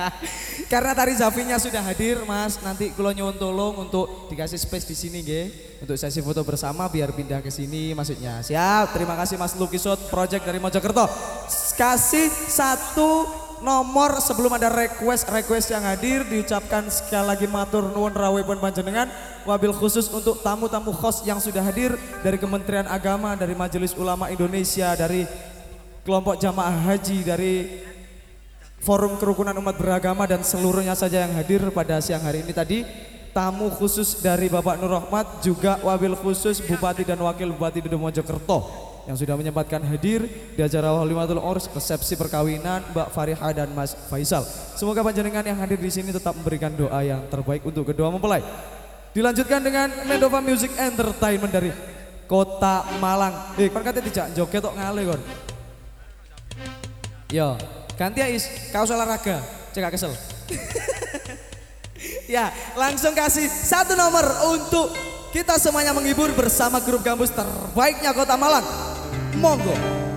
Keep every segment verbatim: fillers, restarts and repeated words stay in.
Karena Tari Zafinya sudah hadir, Mas. Nanti kalau nyuwun tolong untuk dikasih space di sini, nggih. Untuk sesi foto bersama biar pindah ke sini maksudnya. Siap. Terima kasih Mas Lukisot Project dari Mojokerto. Kasih satu nomor sebelum ada request-request yang hadir, diucapkan sekali lagi matur nuwun rawuhipun panjenengan. Wabil khusus untuk tamu-tamu host yang sudah hadir dari Kementerian Agama, dari Majelis Ulama Indonesia, dari kelompok jamaah haji, dari Forum Kerukunan Umat Beragama dan seluruhnya saja yang hadir pada siang hari ini tadi. Tamu khusus dari Bapak Nur Rahmat, juga wabil khusus Bupati dan Wakil Bupati Dodo Mojokerto yang sudah menyempatkan hadir di acara Walimatul Urs, resepsi perkawinan Mbak Fariha dan Mas Faisal. Semoga panjenengan yang hadir di sini tetap memberikan doa yang terbaik untuk kedua mempelai. Dilanjutkan dengan Mendova Music Entertainment dari Kota Malang. Eh, kan katanya dijak joget tok ngale kon. Yo, ganti ya Is, kaos olahraga, cek kesel. Ya, langsung kasih satu nomor untuk kita semuanya menghibur bersama grup gambus terbaiknya Kota Malang. Monggo.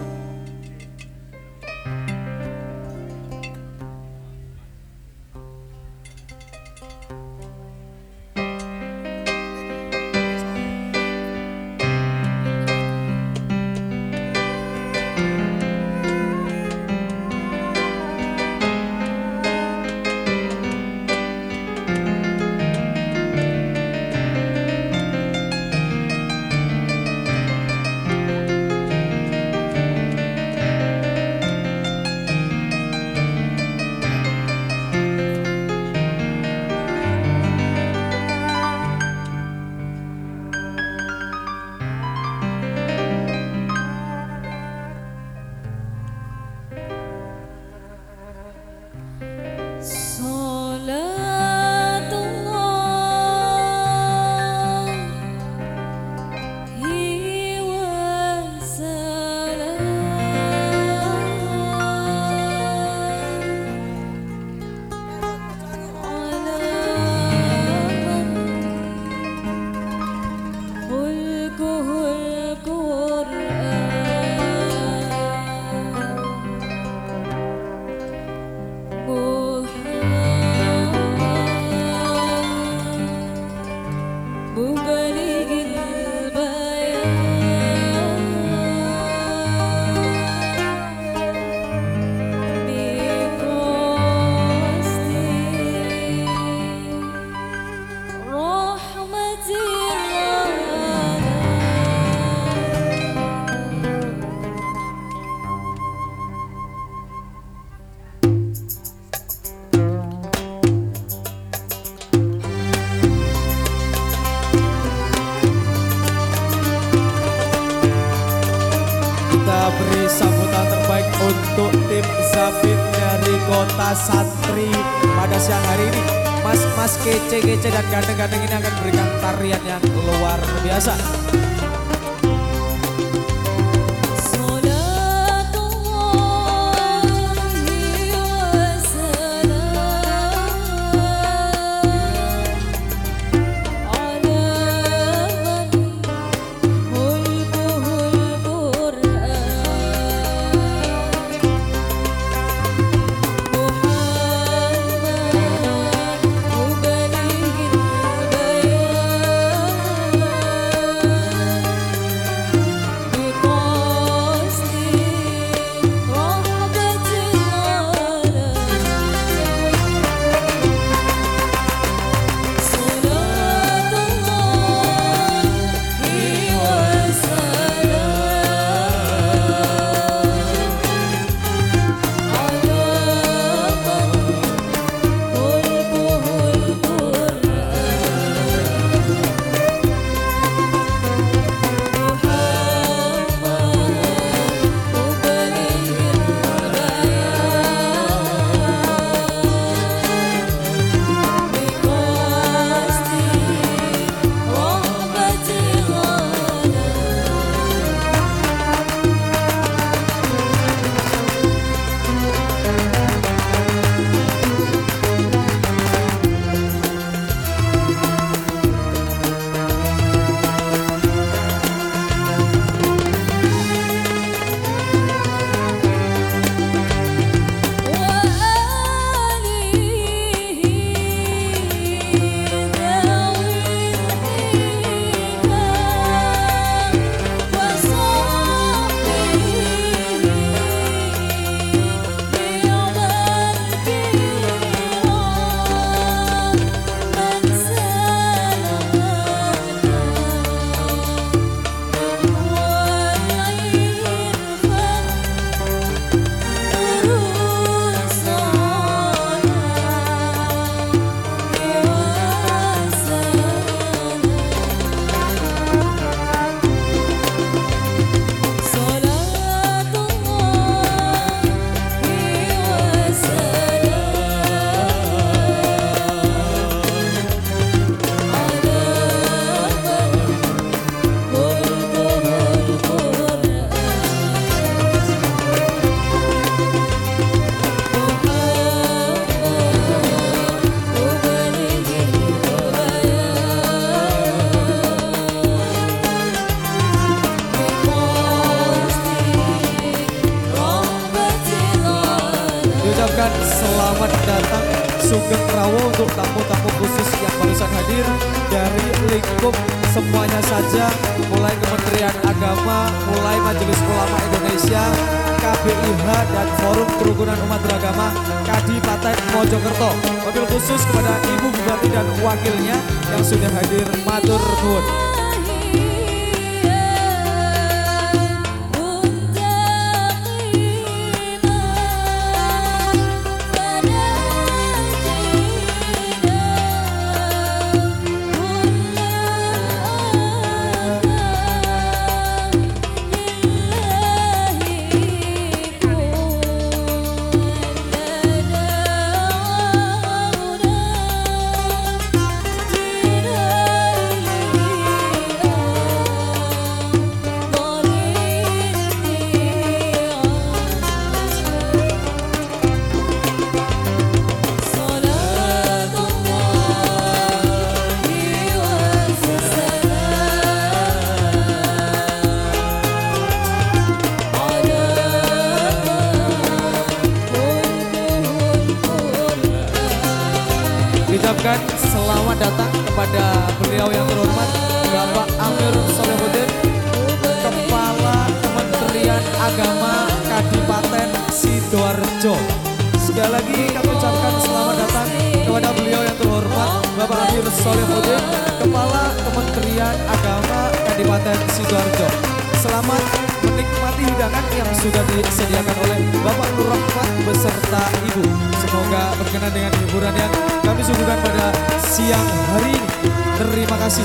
Beri sambutan terbaik untuk tim Zafin dari Kota Santri pada siang hari ini. Mas-mas kece-kece dan ganteng-ganteng ini akan memberikan tarian yang luar biasa. Sugeng Rawo untuk tamu-tamu khusus yang barusan hadir dari lingkup semuanya saja, mulai Kementerian Agama, mulai Majelis Ulama Indonesia, K B I H dan Forum Kerukunan Umat Beragama Kadipaten Mojokerto. Wabil khusus kepada Ibu Bupati dan wakilnya yang sudah hadir, matur nuwun. Diucapkan selamat datang kepada beliau yang terhormat Bapak Amir Solihuddin, Kepala Kementerian Agama Kadipaten Sidoarjo. Sekali lagi kami ucapkan selamat datang kepada beliau yang terhormat Bapak Amir Solihuddin, Kepala Kementerian Agama Kadipaten Sidoarjo. Selamat menikmati hidangan yang sudah disediakan oleh Bapak Nur Rahmat beserta Ibu. Semoga berkenan dengan hiburan yang kami suguhkan pada siang hari ini. Terima kasih.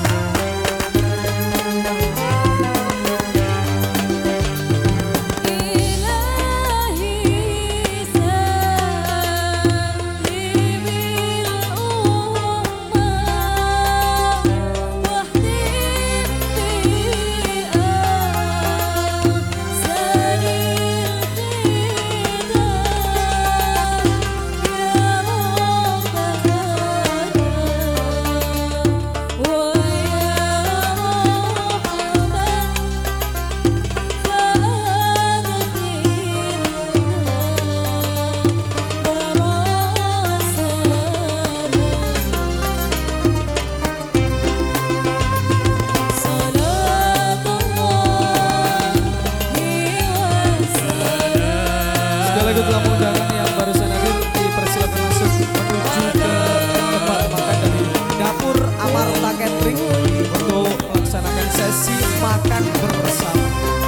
Dalam undangan yang barusan hadir dipersilakan langsung menuju ke tempat makan dari Dapur Amarta Catering untuk melaksanakan sesi makan bersama.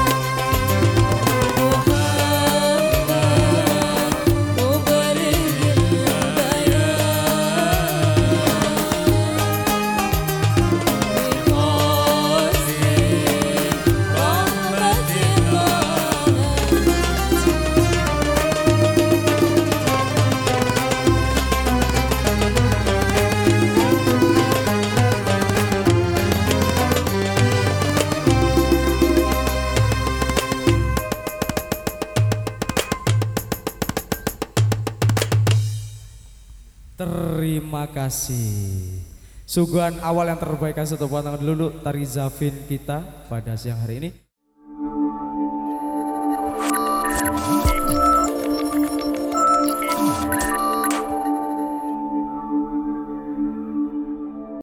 Terima kasih. Suguhan awal yang terbaik, satu tangan dulu Tari Zafin kita pada siang hari ini.